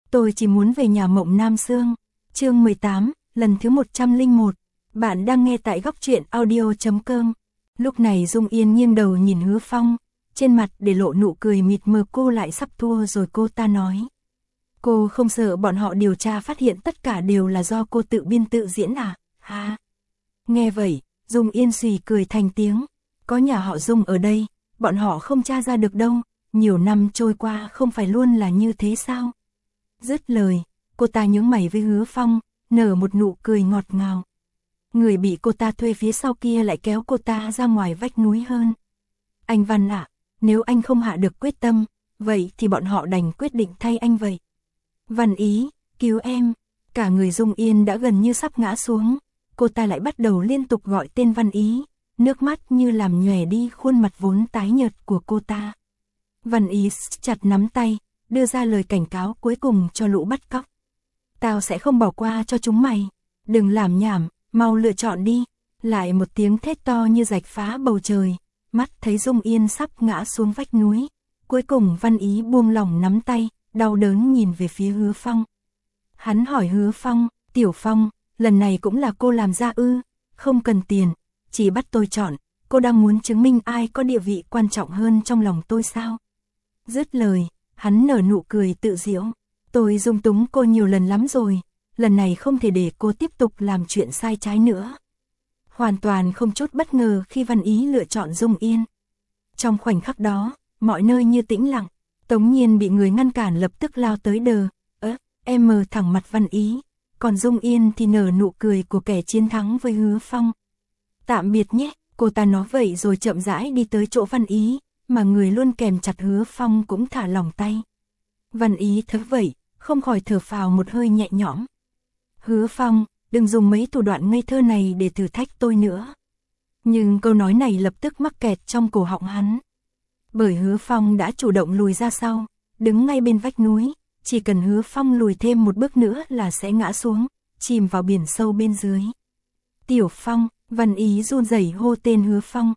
Tôi chỉ muốn về nhà Mộng Nam Xương. Chương 18, lần thứ 101. Bạn đang nghe tại góc truyện audio.com. Lúc này Dung Yên nghiêng đầu nhìn Hứa Phong, trên mặt để lộ nụ cười mịt mờ. Cô lại sắp thua rồi, cô ta nói. Cô không sợ bọn họ điều tra phát hiện tất cả đều là do cô tự biên tự diễn à? Ha. Nghe vậy, Dung Yên xì cười thành tiếng. Có nhà họ Dung ở đây, bọn họ không tra ra được đâu. Nhiều năm trôi qua không phải luôn là như thế sao? Dứt lời, cô ta nhướng mày với Hứa Phong, nở một nụ cười ngọt ngào. Người bị cô ta thuê phía sau kia lại kéo cô ta ra ngoài vách núi hơn. Anh Văn ạ, nếu anh không hạ được quyết tâm, vậy thì bọn họ đành quyết định thay anh vậy. Văn Ý, cứu em. Cả người Dung Yên đã gần như sắp ngã xuống. Cô ta lại bắt đầu liên tục gọi tên Văn Ý, nước mắt như làm nhòe đi khuôn mặt vốn tái nhợt của cô ta. Văn Ý chặt nắm tay, đưa ra lời cảnh cáo cuối cùng cho lũ bắt cóc. Tao sẽ không bỏ qua cho chúng mày. Đừng làm nhảm, mau lựa chọn đi. Lại một tiếng thét to như rạch phá bầu trời. Mắt thấy Dung Yên sắp ngã xuống vách núi. Cuối cùng Văn Ý buông lỏng nắm tay, đau đớn nhìn về phía Hứa Phong. Hắn hỏi Hứa Phong, Tiểu Phong, lần này cũng là cô làm ra ư? Không cần tiền, chỉ bắt tôi chọn. Cô đang muốn chứng minh ai có địa vị quan trọng hơn trong lòng tôi sao? Dứt lời, hắn nở nụ cười tự giễu. Tôi dung túng cô nhiều lần lắm rồi, lần này không thể để cô tiếp tục làm chuyện sai trái nữa. Hoàn toàn không chút bất ngờ khi Văn Ý lựa chọn Dung Yên. Trong khoảnh khắc đó, mọi nơi như tĩnh lặng. Tống Nhiên bị người ngăn cản lập tức lao tới đờ. Em mờ thẳng mặt Văn Ý. Còn Dung Yên thì nở nụ cười của kẻ chiến thắng với Hứa Phong. Tạm biệt nhé, cô ta nói vậy rồi chậm rãi đi tới chỗ Văn Ý, mà người luôn kèm chặt Hứa Phong cũng thả lỏng tay. Văn Ý thấy vậy, không khỏi thở phào một hơi nhẹ nhõm. Hứa Phong, đừng dùng mấy thủ đoạn ngây thơ này để thử thách tôi nữa. Nhưng câu nói này lập tức mắc kẹt trong cổ họng hắn. Bởi Hứa Phong đã chủ động lùi ra sau, đứng ngay bên vách núi, chỉ cần Hứa Phong lùi thêm một bước nữa là sẽ ngã xuống, chìm vào biển sâu bên dưới. Tiểu Phong, Văn Ý run rẩy hô tên Hứa Phong.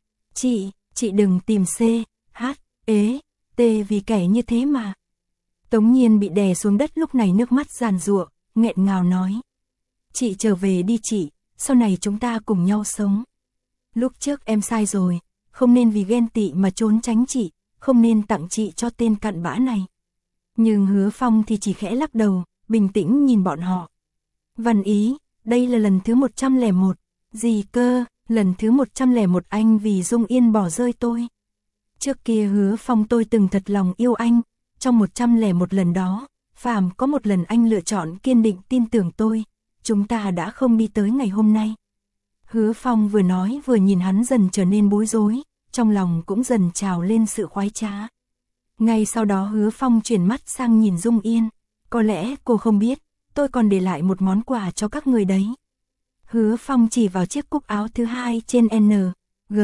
Chị đừng tìm C, H, E, T vì kẻ như thế mà. Tống Nhiên bị đè xuống đất lúc này nước mắt giàn giụa, nghẹn ngào nói. Chị trở về đi chị, sau này chúng ta cùng nhau sống. Lúc trước em sai rồi, không nên vì ghen tị mà trốn tránh chị, không nên tặng chị cho tên cặn bã này. Nhưng Hứa Phong thì chỉ khẽ lắc đầu, bình tĩnh nhìn bọn họ. Văn Ý, đây là lần thứ 101. Gì cơ, lần thứ 101 anh vì Dung Yên bỏ rơi tôi. Trước kia Hứa Phong tôi từng thật lòng yêu anh, trong 101 lần đó, phàm có một lần anh lựa chọn kiên định tin tưởng tôi, chúng ta đã không đi tới ngày hôm nay. Hứa Phong vừa nói vừa nhìn hắn dần trở nên bối rối, trong lòng cũng dần trào lên sự khoái trá. Ngay sau đó Hứa Phong chuyển mắt sang nhìn Dung Yên, có lẽ cô không biết, tôi còn để lại một món quà cho các người đấy. Hứa Phong chỉ vào chiếc cúc áo thứ hai trên N, G,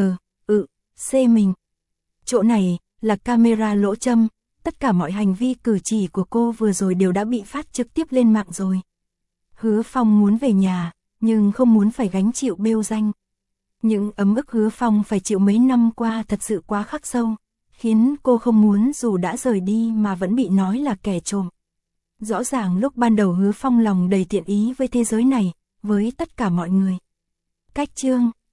C mình. Chỗ này là camera lỗ châm, tất cả mọi hành vi cử chỉ của cô vừa rồi đều đã bị phát trực tiếp lên mạng rồi. Hứa Phong muốn về nhà, nhưng không muốn phải gánh chịu bêu danh. Những ấm ức Hứa Phong phải chịu mấy năm qua thật sự quá khắc sâu, khiến cô không muốn dù đã rời đi mà vẫn bị nói là kẻ trộm. Rõ ràng lúc ban đầu Hứa Phong lòng đầy thiện ý với thế giới này, với tất cả mọi người. Cách chương